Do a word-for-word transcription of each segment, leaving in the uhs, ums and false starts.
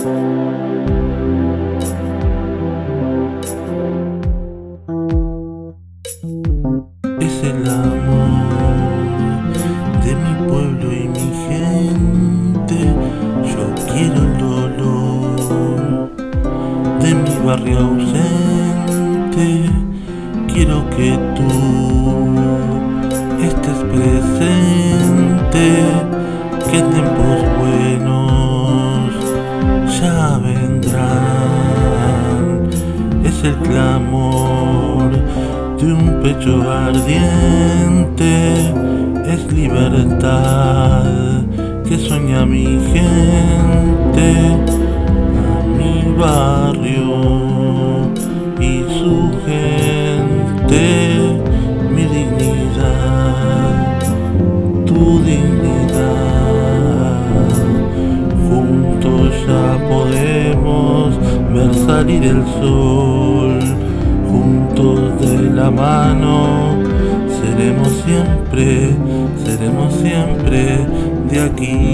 Es el amor de mi pueblo y mi gente. Yo quiero el dolor de mi barrio ausente. Quiero que tú estés presente, que tiempos buenos ya vendrán. Es el clamor de un pecho ardiente, es libertad que sueña mi gente, a mi barrio y su gente, mi dignidad, tu dignidad. Juntos ya podemos ver salir el sol. Juntos de la mano seremos siempre, seremos siempre de aquí.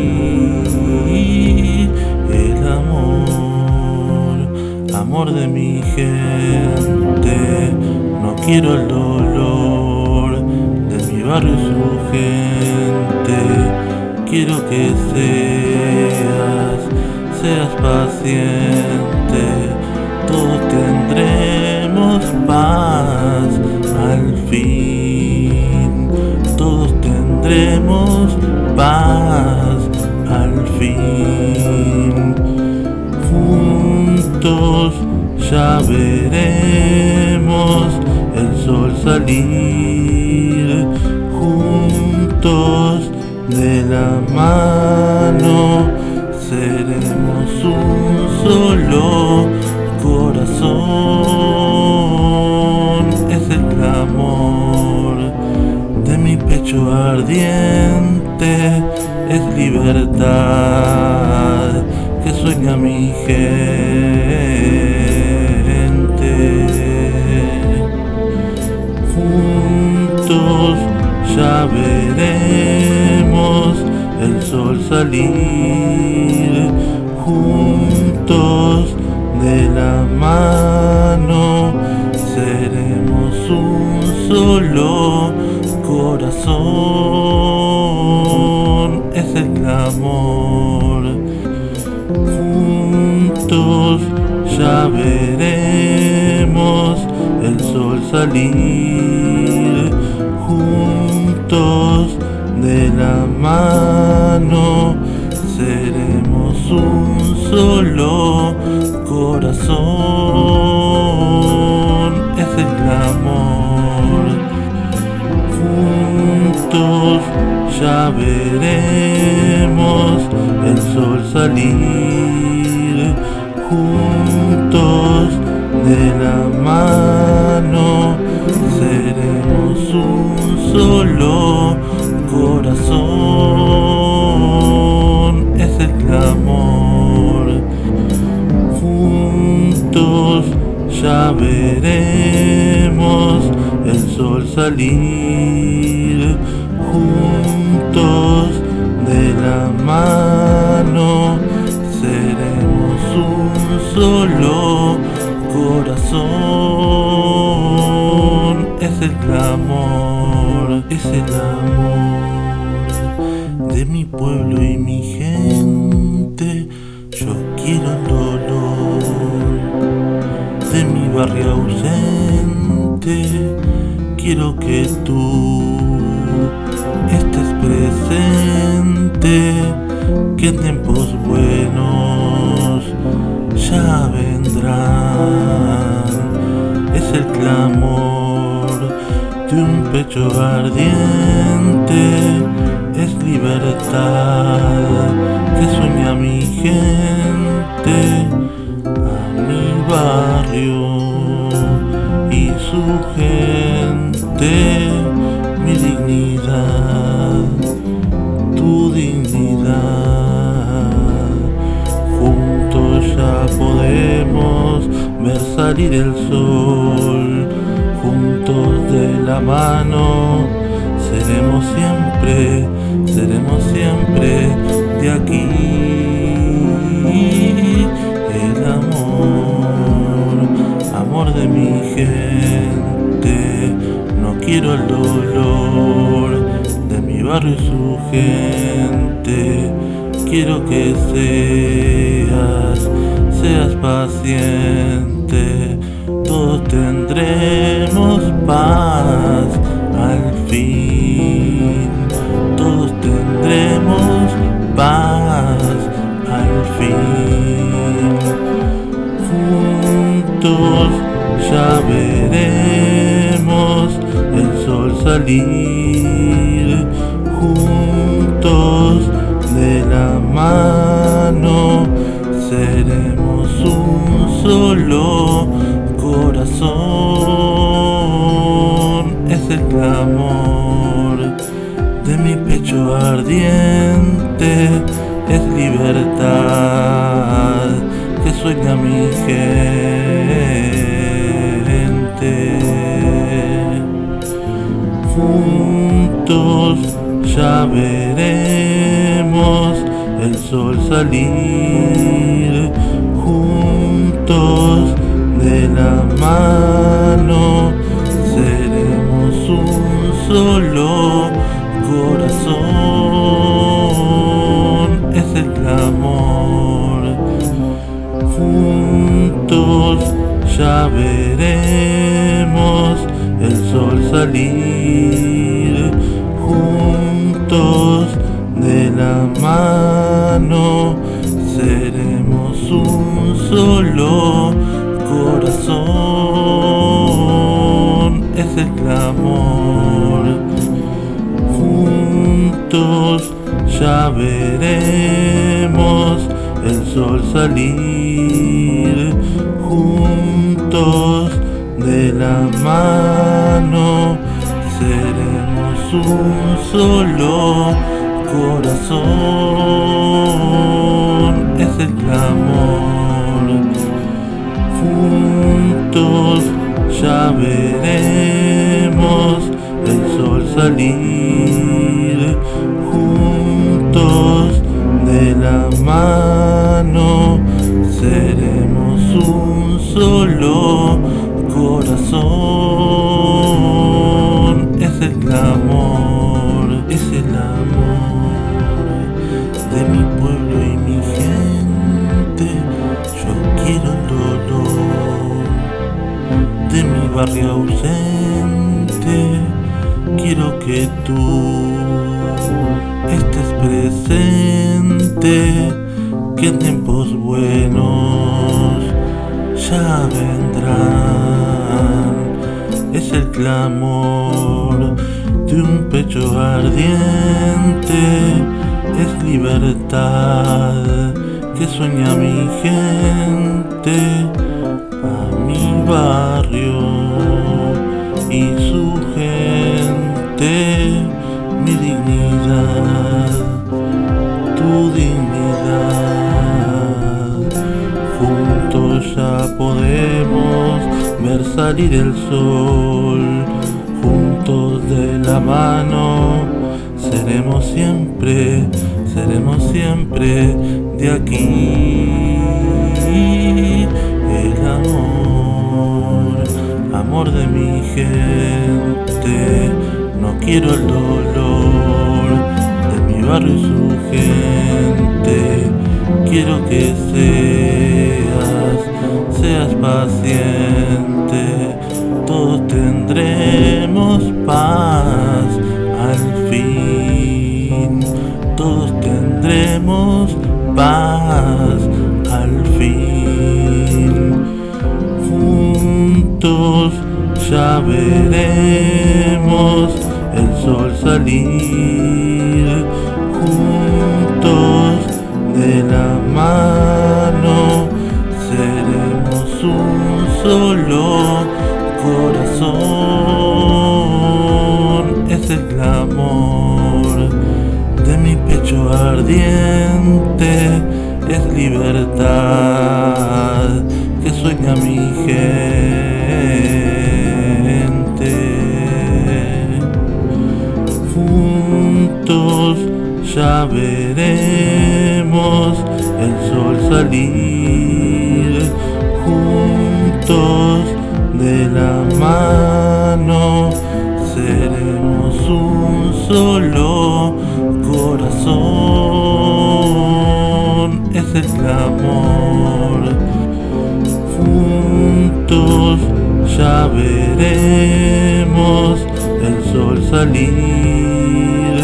El amor, amor de mi gente. No quiero el dolor de mi barrio y su gente. Quiero que seas, seas paciente. Todos tendremos paz al fin, todos tendremos paz al fin. Juntos ya veremos el sol salir, juntos de la mano seremos un solo corazón. Es el clamor de mi pecho ardiente, es libertad que sueña mi gente. Juntos ya veremos el sol salir, juntos de la mano seremos un solo corazón. Es el clamor. Juntos ya veremos el sol salir, juntos de la mano seremos un solo corazón. Es el clamor. Juntos ya veremos el sol salir, juntos de la mano seremos un solo corazón. Es el clamor. Juntos ya veremos el sol salir, juntos de la mano seremos un solo corazón. Es el clamor, es el amor de mi pueblo y mi gente. Yo quiero el dolor de mi barrio ausente. Quiero que tú estés presente, que tiempos buenos ya vendrán. Es el clamor de un pecho ardiente, es libertad que sueña mi gente, a mi barrio y su gente, mi dignidad, tu dignidad. Juntos ya podemos ver salir el sol, juntos de la mano seremos siempre, seremos siempre de aquí. gente. Quiero que seas, seas paciente. Todos tendremos paz al fin. Todos tendremos paz al fin. Juntos ya veremos el sol salir. Juntos de la mano seremos un solo corazón. Es el clamor de mi pecho ardiente, es libertad que sueña mi gente. Juntos ya veremos el sol salir. Juntos de la mano seremos un solo corazón. Es el clamor. Juntos ya veremos el sol salir. Juntos de la mano seremos un solo corazón. Es el clamor. Juntos ya veremos el sol salir. Juntos de la mano seremos un solo corazón. Es el clamor. Juntos ya veremos el sol salir. Juntos de la mano seremos un solo corazón. Es el clamor, es el amor de mi pueblo y mi gente. Yo quiero el dolor de mi barrio ausente. Quiero que tú estés presente, que en tiempos buenos ya vendrán. Es el clamor de un pecho ardiente, es libertad que sueña mi gente. A mi barrio y su gente, mi dignidad, tu dignidad. Juntos ya podemos ver salir el sol. Juntos de la mano seremos siempre, seremos siempre de aquí. El amor, amor de mi gente. No quiero el dolor de mi barrio y su gente. Quiero que seas, seas paciente. Todos tendremos paz al fin. Todos tendremos paz al fin. Juntos ya veremos el sol salir. Juntos de la mano seremos un solo corazón. Es el clamor de mi pecho ardiente, es libertad que sueña mi gente. Juntos ya veremos el sol salir. Juntos de la mano seremos un solo corazón. es el clamor. Juntos ya veremos el sol salir,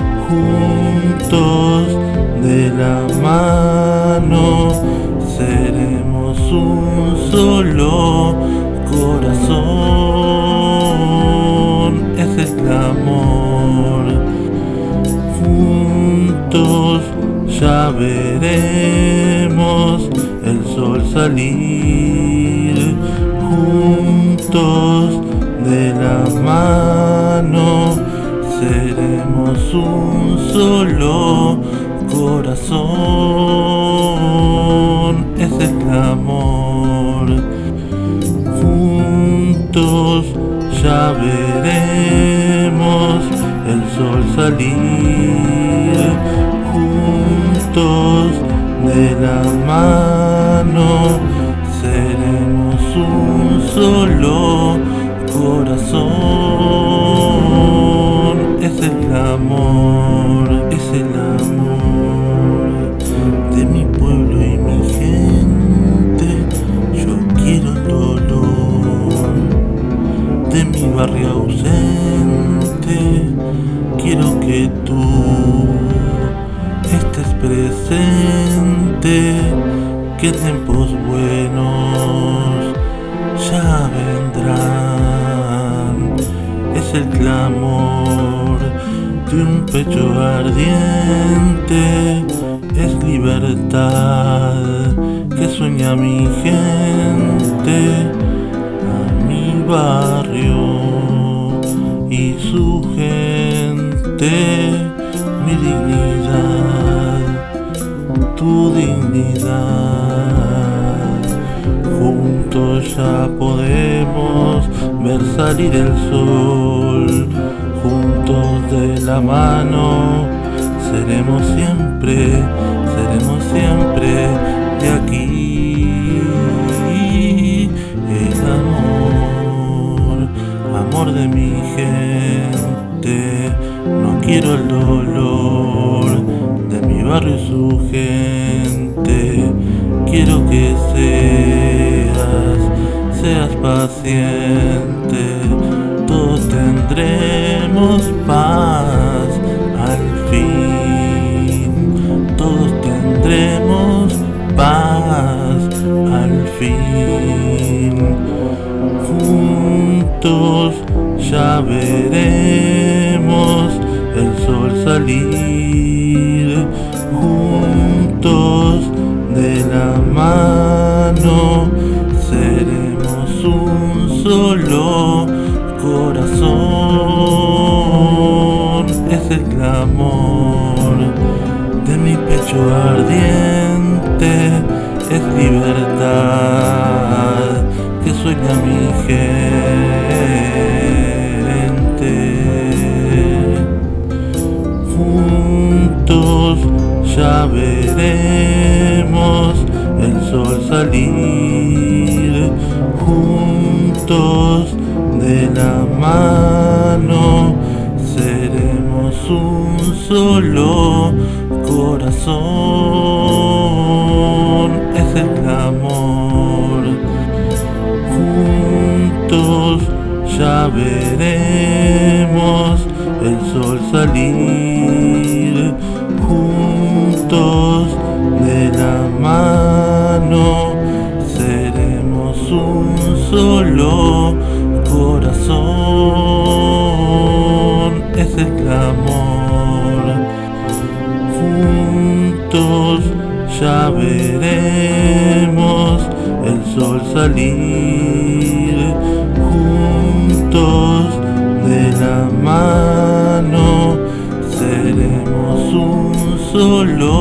juntos de la mano seremos un solo corazón, es el clamor. Juntos ya veremos el sol salir, juntos de la mano seremos un solo corazón, es el clamor. Juntos ya veremos el sol salir, juntos de la mano seremos un solo corazón, es el clamor, es el amor de mi pueblo y mi gente. Yo quiero el dolor de mi barrio ausente, quiero que tú estés presente, que tiempos buenos ya vendrán. Es el clamor de un pecho ardiente, es libertad que sueña mi gente, a mi barrio y su gente, mi dignidad, tu dignidad. Juntos ya podemos ver salir el sol, juntos de la mano seremos siempre, seremos siempre de aquí. El amor, amor de mi gente, no quiero el dolor de mi barrio y su gente. Quiero que seas, seas paciente, todos tendremos paz al fin, todos tendremos paz al fin. Juntos ya veremos el sol salir, juntos de la mano seremos un solo corazón, es el clamor de mi pecho ardiente, es libertad que sueña mi gente. Juntos ya veremos el sol salir, juntos de la mano seremos un solo corazón, es el clamor. Juntos ya veremos el sol salir, juntos de la mano seremos un solo corazón, es el clamor. Juntos ya veremos el sol salir, juntos de la mano seremos un solo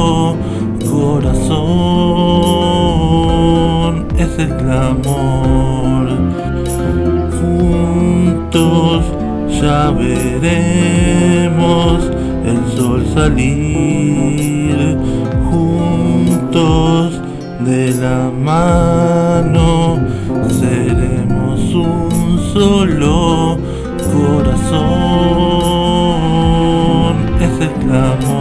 corazón, es el clamor. Juntos ya veremos el sol salir, juntos de la mano seremos un solo corazón, es el clamor.